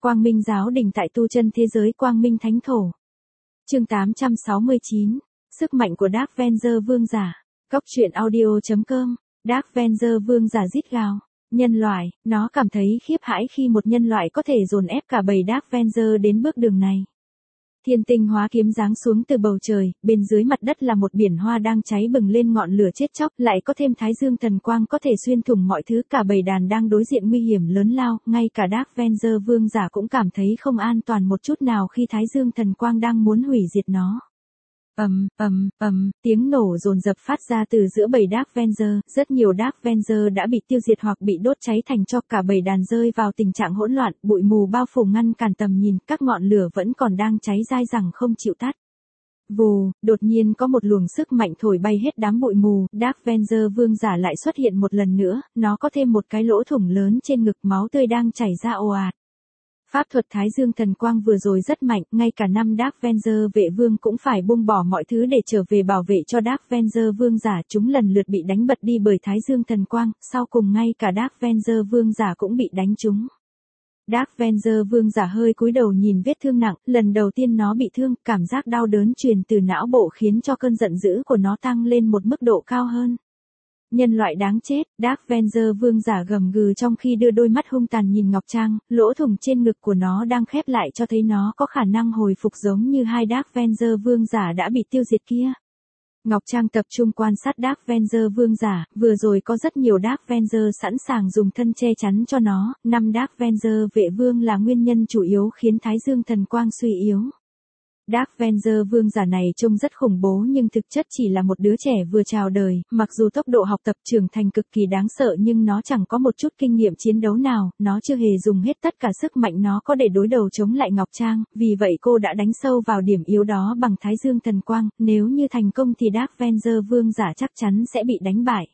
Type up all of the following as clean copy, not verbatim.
Quang Minh giáo đình tại tu chân thế giới Quang Minh Thánh Thổ. Chương 869. Sức mạnh của Dark Avenger vương giả. Cóc truyện audio.com. Dark Avenger vương giả rít gào. Nhân loại, nó cảm thấy khiếp hãi khi một nhân loại có thể dồn ép cả bầy Dark Avenger đến bước đường này. Thiên tinh hóa kiếm giáng xuống từ bầu trời, bên dưới mặt đất là một biển hoa đang cháy bừng lên ngọn lửa chết chóc, lại có thêm Thái Dương thần quang có thể xuyên thủng mọi thứ, cả bầy đàn đang đối diện nguy hiểm lớn lao, ngay cả Dark Avenger vương giả cũng cảm thấy không an toàn một chút nào khi Thái Dương thần quang đang muốn hủy diệt nó. Tiếng nổ dồn dập phát ra từ giữa bầy Dark Avenger, rất nhiều Dark Avenger đã bị tiêu diệt hoặc bị đốt cháy thành tro, cả bầy đàn rơi vào tình trạng hỗn loạn, bụi mù bao phủ ngăn cản tầm nhìn, các ngọn lửa vẫn còn đang cháy dai dẳng không chịu tắt. Vù, đột nhiên có một luồng sức mạnh thổi bay hết đám bụi mù, Dark Avenger vương giả lại xuất hiện một lần nữa, nó có thêm một cái lỗ thủng lớn trên ngực, máu tươi đang chảy ra ồ ạt. Pháp thuật Thái Dương thần quang vừa rồi rất mạnh, ngay cả năm Dark Avenger vệ vương cũng phải buông bỏ mọi thứ để trở về bảo vệ cho Dark Avenger vương giả, chúng lần lượt bị đánh bật đi bởi Thái Dương thần quang, sau cùng ngay cả Dark Avenger vương giả cũng bị đánh trúng. Dark Avenger vương giả hơi cúi đầu nhìn vết thương nặng, lần đầu tiên nó bị thương, cảm giác đau đớn truyền từ não bộ khiến cho cơn giận dữ của nó tăng lên một mức độ cao hơn. Nhân loại đáng chết, Dark Avenger vương giả gầm gừ trong khi đưa đôi mắt hung tàn nhìn Ngọc Trang, lỗ thủng trên ngực của nó đang khép lại cho thấy nó có khả năng hồi phục giống như hai Dark Avenger vương giả đã bị tiêu diệt kia. Ngọc Trang tập trung quan sát Dark Avenger vương giả, vừa rồi có rất nhiều Dark Avenger sẵn sàng dùng thân che chắn cho nó, năm Dark Avenger vệ vương là nguyên nhân chủ yếu khiến Thái Dương thần quang suy yếu. Dark Avenger vương giả này trông rất khủng bố nhưng thực chất chỉ là một đứa trẻ vừa chào đời, mặc dù tốc độ học tập trưởng thành cực kỳ đáng sợ nhưng nó chẳng có một chút kinh nghiệm chiến đấu nào, nó chưa hề dùng hết tất cả sức mạnh nó có để đối đầu chống lại Ngọc Trang, vì vậy cô đã đánh sâu vào điểm yếu đó bằng Thái Dương thần quang, nếu như thành công thì Dark Avenger vương giả chắc chắn sẽ bị đánh bại.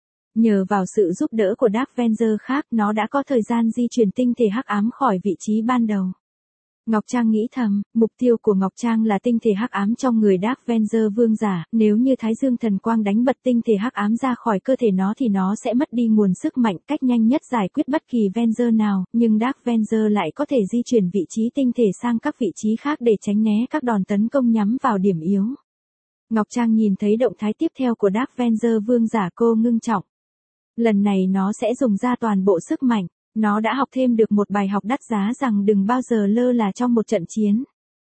Nhờ vào sự giúp đỡ của Dark Avenger khác, nó đã có thời gian di chuyển tinh thể hắc ám khỏi vị trí ban đầu. Ngọc Trang nghĩ thầm, mục tiêu của Ngọc Trang là tinh thể hắc ám trong người Dark Avenger vương giả, nếu như Thái Dương thần quang đánh bật tinh thể hắc ám ra khỏi cơ thể nó thì nó sẽ mất đi nguồn sức mạnh, cách nhanh nhất giải quyết bất kỳ Avenger nào, nhưng Dark Avenger lại có thể di chuyển vị trí tinh thể sang các vị trí khác để tránh né các đòn tấn công nhắm vào điểm yếu. Ngọc Trang nhìn thấy động thái tiếp theo của Dark Avenger vương giả, cô ngưng trọng. Lần này nó sẽ dùng ra toàn bộ sức mạnh. Nó đã học thêm được một bài học đắt giá rằng đừng bao giờ lơ là trong một trận chiến.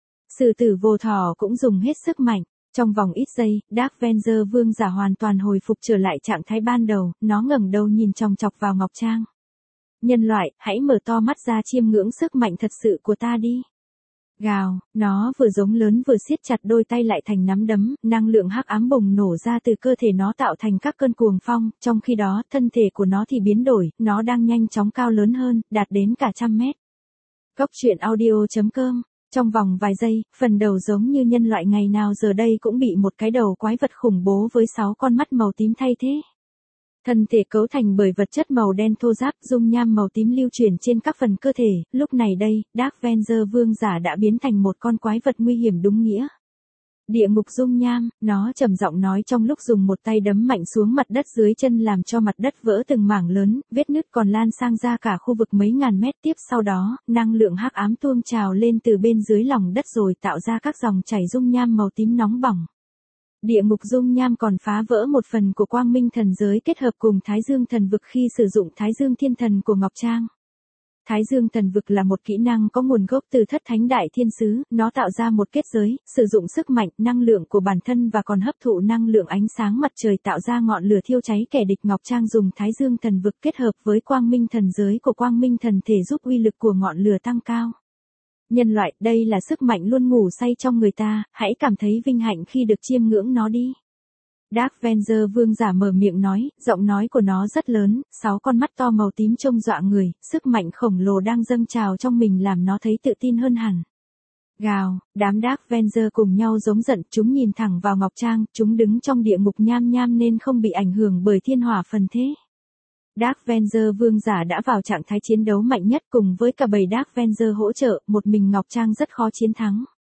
Sử tử vô thỏ cũng dùng hết sức mạnh. Trong vòng ít giây, Dark Avenger vương giả hoàn toàn hồi phục trở lại trạng thái ban đầu, nó ngẩng đầu nhìn chòng chọc vào Ngọc Trang. Nhân loại, hãy mở to mắt ra chiêm ngưỡng sức mạnh thật sự của ta đi. Gào, nó vừa giống lớn vừa siết chặt đôi tay lại thành nắm đấm, năng lượng hắc ám bùng nổ ra từ cơ thể nó tạo thành các cơn cuồng phong, trong khi đó, thân thể của nó thì biến đổi, nó đang nhanh chóng cao lớn hơn, đạt đến cả 100 mét. Cóc truyện audio.com. Trong vòng vài giây, phần đầu giống như nhân loại ngày nào giờ đây cũng bị một cái đầu quái vật khủng bố với 6 con mắt màu tím thay thế. Thân thể cấu thành bởi vật chất màu đen thô ráp, dung nham màu tím lưu chuyển trên các phần cơ thể, lúc này đây, Dark Avenger vương giả đã biến thành một con quái vật nguy hiểm đúng nghĩa. Địa ngục dung nham, nó trầm giọng nói trong lúc dùng một tay đấm mạnh xuống mặt đất dưới chân làm cho mặt đất vỡ từng mảng lớn, vết nứt còn lan sang ra cả khu vực mấy ngàn mét. Tiếp sau đó, năng lượng hắc ám tuôn trào lên từ bên dưới lòng đất rồi tạo ra các dòng chảy dung nham màu tím nóng bỏng. Địa ngục dung nham còn phá vỡ một phần của Quang Minh thần giới kết hợp cùng Thái Dương thần vực khi sử dụng Thái Dương thiên thần của Ngọc Trang. Thái Dương thần vực là một kỹ năng có nguồn gốc từ Thất Thánh Đại Thiên Sứ, nó tạo ra một kết giới, sử dụng sức mạnh, năng lượng của bản thân và còn hấp thụ năng lượng ánh sáng mặt trời tạo ra ngọn lửa thiêu cháy kẻ địch. Ngọc Trang dùng Thái Dương thần vực kết hợp với Quang Minh thần giới của Quang Minh thần thể giúp uy lực của ngọn lửa tăng cao. Nhân loại, đây là sức mạnh luôn ngủ say trong người ta, hãy cảm thấy vinh hạnh khi được chiêm ngưỡng nó đi. Dark Avenger vương giả mở miệng nói, giọng nói của nó rất lớn, 6 con mắt to màu tím trông dọa người, sức mạnh khổng lồ đang dâng trào trong mình làm nó thấy tự tin hơn hẳn. Gào, đám Dark Avenger cùng nhau giống giận, chúng nhìn thẳng vào Ngọc Trang, chúng đứng trong địa ngục nham nham nên không bị ảnh hưởng bởi thiên hỏa phần thế. Dark Avenger vương giả đã vào trạng thái chiến đấu mạnh nhất cùng với cả bầy Dark Avenger hỗ trợ, một mình Ngọc Trang rất khó chiến thắng.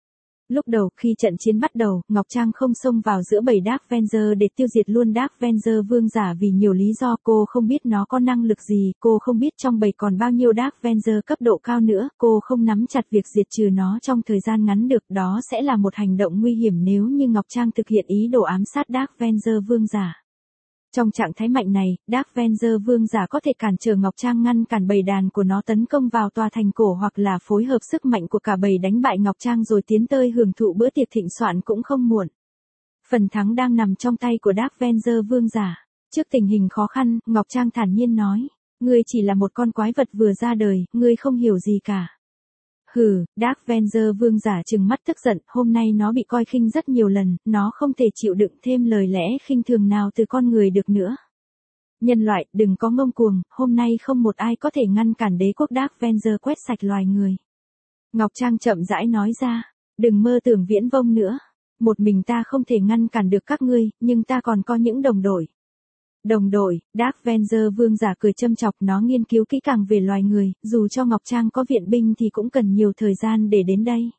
Lúc đầu khi trận chiến bắt đầu, Ngọc Trang không xông vào giữa bầy Dark Avenger để tiêu diệt luôn Dark Avenger vương giả vì nhiều lý do. Cô không biết nó có năng lực gì, cô không biết trong bầy còn bao nhiêu Dark Avenger cấp độ cao nữa, cô không nắm chặt việc diệt trừ nó trong thời gian ngắn được. Đó sẽ là một hành động nguy hiểm nếu như Ngọc Trang thực hiện ý đồ ám sát Dark Avenger vương giả. Trong trạng thái mạnh này, Dark Avenger vương giả có thể cản trở Ngọc Trang ngăn cản bầy đàn của nó tấn công vào tòa thành cổ hoặc là phối hợp sức mạnh của cả bầy đánh bại Ngọc Trang rồi tiến tới hưởng thụ bữa tiệc thịnh soạn cũng không muộn. Phần thắng đang nằm trong tay của Dark Avenger vương giả. Trước tình hình khó khăn, Ngọc Trang thản nhiên nói, ngươi chỉ là một con quái vật vừa ra đời, ngươi không hiểu gì cả. Hừ, Dark Avenger vương giả trừng mắt tức giận, hôm nay nó bị coi khinh rất nhiều lần, nó không thể chịu đựng thêm lời lẽ khinh thường nào từ con người được nữa. Nhân loại, đừng có ngông cuồng, hôm nay không một ai có thể ngăn cản đế quốc Dark Avenger quét sạch loài người. Ngọc Trang chậm rãi nói ra, đừng mơ tưởng viễn vông nữa. Một mình ta không thể ngăn cản được các ngươi, nhưng ta còn có những đồng đội. Đồng đội, Dark Avenger vương giả cười châm chọc, nó nghiên cứu kỹ càng về loài người, dù cho Ngọc Trang có viện binh thì cũng cần nhiều thời gian để đến đây.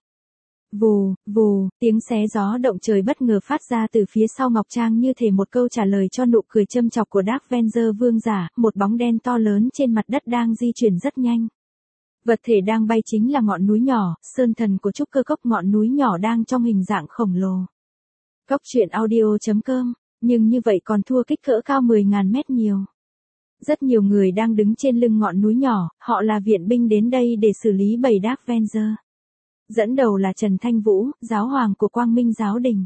Vù, vù, tiếng xé gió động trời bất ngờ phát ra từ phía sau Ngọc Trang như thể một câu trả lời cho nụ cười châm chọc của Dark Avenger vương giả, một bóng đen to lớn trên mặt đất đang di chuyển rất nhanh. Vật thể đang bay chính là ngọn núi nhỏ, sơn thần của trúc cơ cốc, ngọn núi nhỏ đang trong hình dạng khổng lồ. Cốc truyện audio.com, nhưng như vậy còn thua kích cỡ cao 10.000 mét nhiều. Rất nhiều người đang đứng trên lưng ngọn núi nhỏ, họ là viện binh đến đây để xử lý bầy Dark Avenger. Dẫn đầu là Trần Thanh Vũ, giáo hoàng của Quang Minh giáo đình.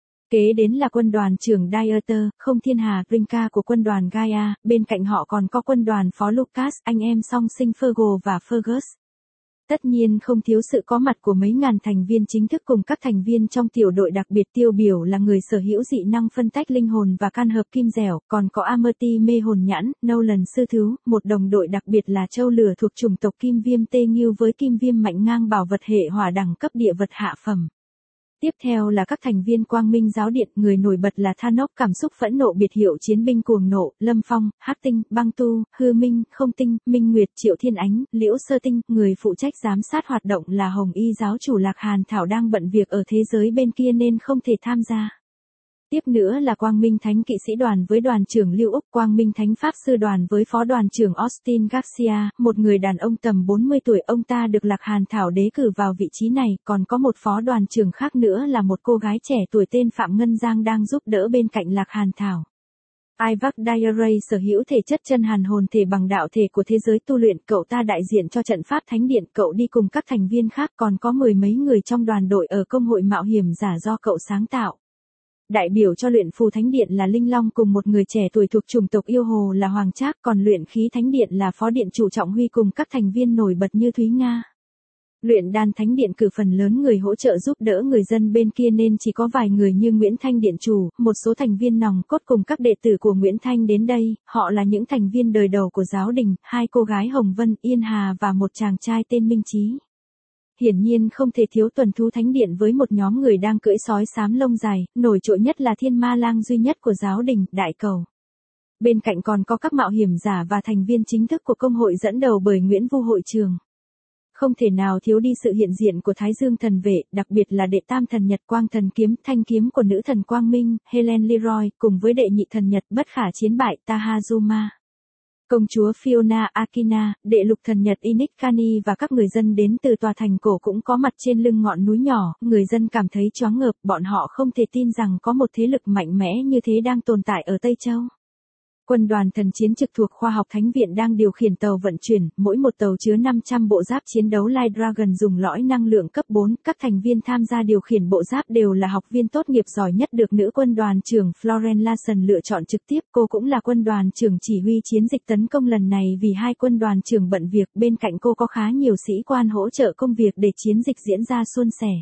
Kế đến là quân đoàn trưởng Dieter, không thiên hà Rinka của quân đoàn Gaia, bên cạnh họ còn có quân đoàn phó Lucas, anh em song sinh Fergal và Fergus. Tất nhiên không thiếu sự có mặt của mấy ngàn thành viên chính thức cùng các thành viên trong tiểu đội đặc biệt tiêu biểu là người sở hữu dị năng phân tách linh hồn và can hợp kim dẻo, còn có Amerty mê hồn nhãn, Nolan sư thú, một đồng đội đặc biệt là châu lửa thuộc chủng tộc kim viêm tê nghiêu với kim viêm mạnh ngang bảo vật hệ hỏa đẳng cấp địa vật hạ phẩm. Tiếp theo là các thành viên Quang Minh giáo điện, người nổi bật là Thanos cảm xúc phẫn nộ biệt hiệu chiến binh cuồng nộ, Lâm Phong, Hắc Tinh, Băng Tu, Hư Minh, Không Tinh, Minh Nguyệt, Triệu Thiên Ánh, Liễu Sơ Tinh, người phụ trách giám sát hoạt động là Hồng Y giáo chủ Lạc Hàn Thảo đang bận việc ở thế giới bên kia nên không thể tham gia. Tiếp nữa là Quang Minh Thánh kỵ sĩ đoàn với đoàn trưởng Lưu Úc, Quang Minh Thánh pháp sư đoàn với phó đoàn trưởng Austin Garcia, một người đàn ông tầm 40 tuổi, ông ta được Lạc Hàn Thảo đế cử vào vị trí này, còn có một phó đoàn trưởng khác nữa là một cô gái trẻ tuổi tên Phạm Ngân Giang đang giúp đỡ bên cạnh Lạc Hàn Thảo. Isaac Diary sở hữu thể chất chân hàn hồn thể bằng đạo thể của thế giới tu luyện, cậu ta đại diện cho trận pháp thánh điện, cậu đi cùng các thành viên khác, còn có mười mấy người trong đoàn đội ở công hội mạo hiểm giả do cậu sáng tạo. Đại biểu cho luyện phù thánh điện là Linh Long cùng một người trẻ tuổi thuộc chủng tộc yêu hồ là Hoàng Trác, còn luyện khí thánh điện là phó điện chủ Trọng Huy cùng các thành viên nổi bật như Thúy Nga. Luyện đan thánh điện cử phần lớn người hỗ trợ giúp đỡ người dân bên kia nên chỉ có vài người như Nguyễn Thanh điện chủ, một số thành viên nòng cốt cùng các đệ tử của Nguyễn Thanh đến đây, họ là những thành viên đời đầu của giáo đình, hai cô gái Hồng Vân, Yên Hà và một chàng trai tên Minh Chí. Hiển nhiên không thể thiếu tuần thú thánh điện với một nhóm người đang cưỡi sói xám lông dài, nổi trội nhất là thiên ma lang duy nhất của giáo đình, Đại Cầu. Bên cạnh còn có các mạo hiểm giả và thành viên chính thức của công hội dẫn đầu bởi Nguyễn Vu hội trường. Không thể nào thiếu đi sự hiện diện của Thái Dương thần vệ, đặc biệt là đệ tam thần Nhật Quang thần kiếm, thanh kiếm của nữ thần Quang Minh, Helen Leroy, cùng với đệ nhị thần Nhật bất khả chiến bại Tahazuma. Công chúa Fiona Akina, đệ lục thần Nhật Inic Kani và các người dân đến từ tòa thành cổ cũng có mặt trên lưng ngọn núi nhỏ, người dân cảm thấy choáng ngợp, bọn họ không thể tin rằng có một thế lực mạnh mẽ như thế đang tồn tại ở Tây Châu. Quân đoàn thần chiến trực thuộc khoa học thánh viện đang điều khiển tàu vận chuyển, mỗi một tàu chứa 500 bộ giáp chiến đấu Light Dragon dùng lõi năng lượng cấp 4, các thành viên tham gia điều khiển bộ giáp đều là học viên tốt nghiệp giỏi nhất được nữ quân đoàn trưởng Florence Larson lựa chọn trực tiếp, cô cũng là quân đoàn trưởng chỉ huy chiến dịch tấn công lần này vì hai quân đoàn trưởng bận việc, bên cạnh cô có khá nhiều sĩ quan hỗ trợ công việc để chiến dịch diễn ra suôn sẻ.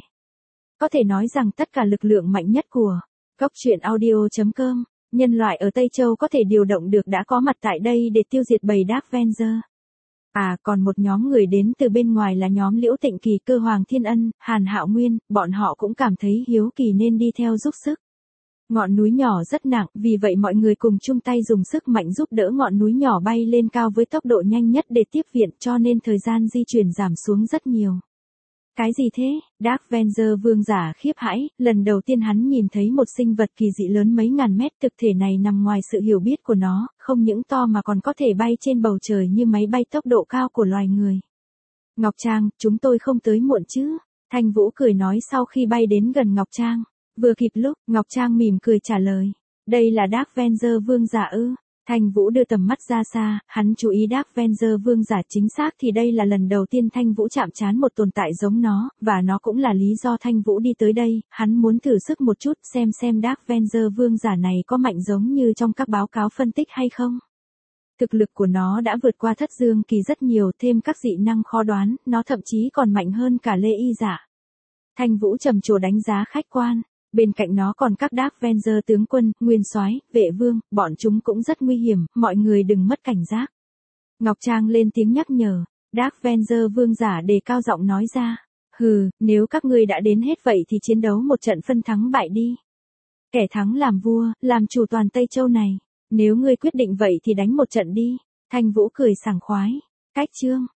Có thể nói rằng tất cả lực lượng mạnh nhất của Cốc truyện audio.com nhân loại ở Tây Châu có thể điều động được đã có mặt tại đây để tiêu diệt bầy Dark Avenger. À, còn một nhóm người đến từ bên ngoài là nhóm Liễu Tịnh Kỳ, Cơ Hoàng Thiên Ân, Hàn Hạo Nguyên, bọn họ cũng cảm thấy hiếu kỳ nên đi theo giúp sức. Ngọn núi nhỏ rất nặng, vì vậy mọi người cùng chung tay dùng sức mạnh giúp đỡ ngọn núi nhỏ bay lên cao với tốc độ nhanh nhất để tiếp viện, cho nên thời gian di chuyển giảm xuống rất nhiều. Cái gì thế? Dark Avenger vương giả khiếp hãi, lần đầu tiên hắn nhìn thấy một sinh vật kỳ dị lớn mấy ngàn mét, thực thể này nằm ngoài sự hiểu biết của nó, không những to mà còn có thể bay trên bầu trời như máy bay tốc độ cao của loài người. Ngọc Trang, chúng tôi không tới muộn chứ? Thanh Vũ cười nói sau khi bay đến gần Ngọc Trang. Vừa kịp lúc, Ngọc Trang mỉm cười trả lời. Đây là Dark Avenger vương giả ư? Thanh Vũ đưa tầm mắt ra xa, hắn chú ý Dark Avenger vương giả, chính xác thì đây là lần đầu tiên Thanh Vũ chạm trán một tồn tại giống nó, và nó cũng là lý do Thanh Vũ đi tới đây, hắn muốn thử sức một chút xem Dark Avenger vương giả này có mạnh giống như trong các báo cáo phân tích hay không. Thực lực của nó đã vượt qua Thất Dương Kỳ rất nhiều, thêm các dị năng khó đoán, nó thậm chí còn mạnh hơn cả Lê Y Giả. Thanh Vũ trầm trồ đánh giá khách quan. Bên cạnh nó còn các Dark Avenger tướng quân, nguyên soái, vệ vương, bọn chúng cũng rất nguy hiểm, mọi người đừng mất cảnh giác. Ngọc Trang lên tiếng nhắc nhở. Dark Avenger vương giả đề cao giọng nói ra. Hừ, nếu các ngươi đã đến hết vậy thì chiến đấu một trận phân thắng bại đi. Kẻ thắng làm vua, làm chủ toàn Tây Châu này. Nếu ngươi quyết định vậy thì đánh một trận đi. Thanh Vũ cười sảng khoái. Cách chương.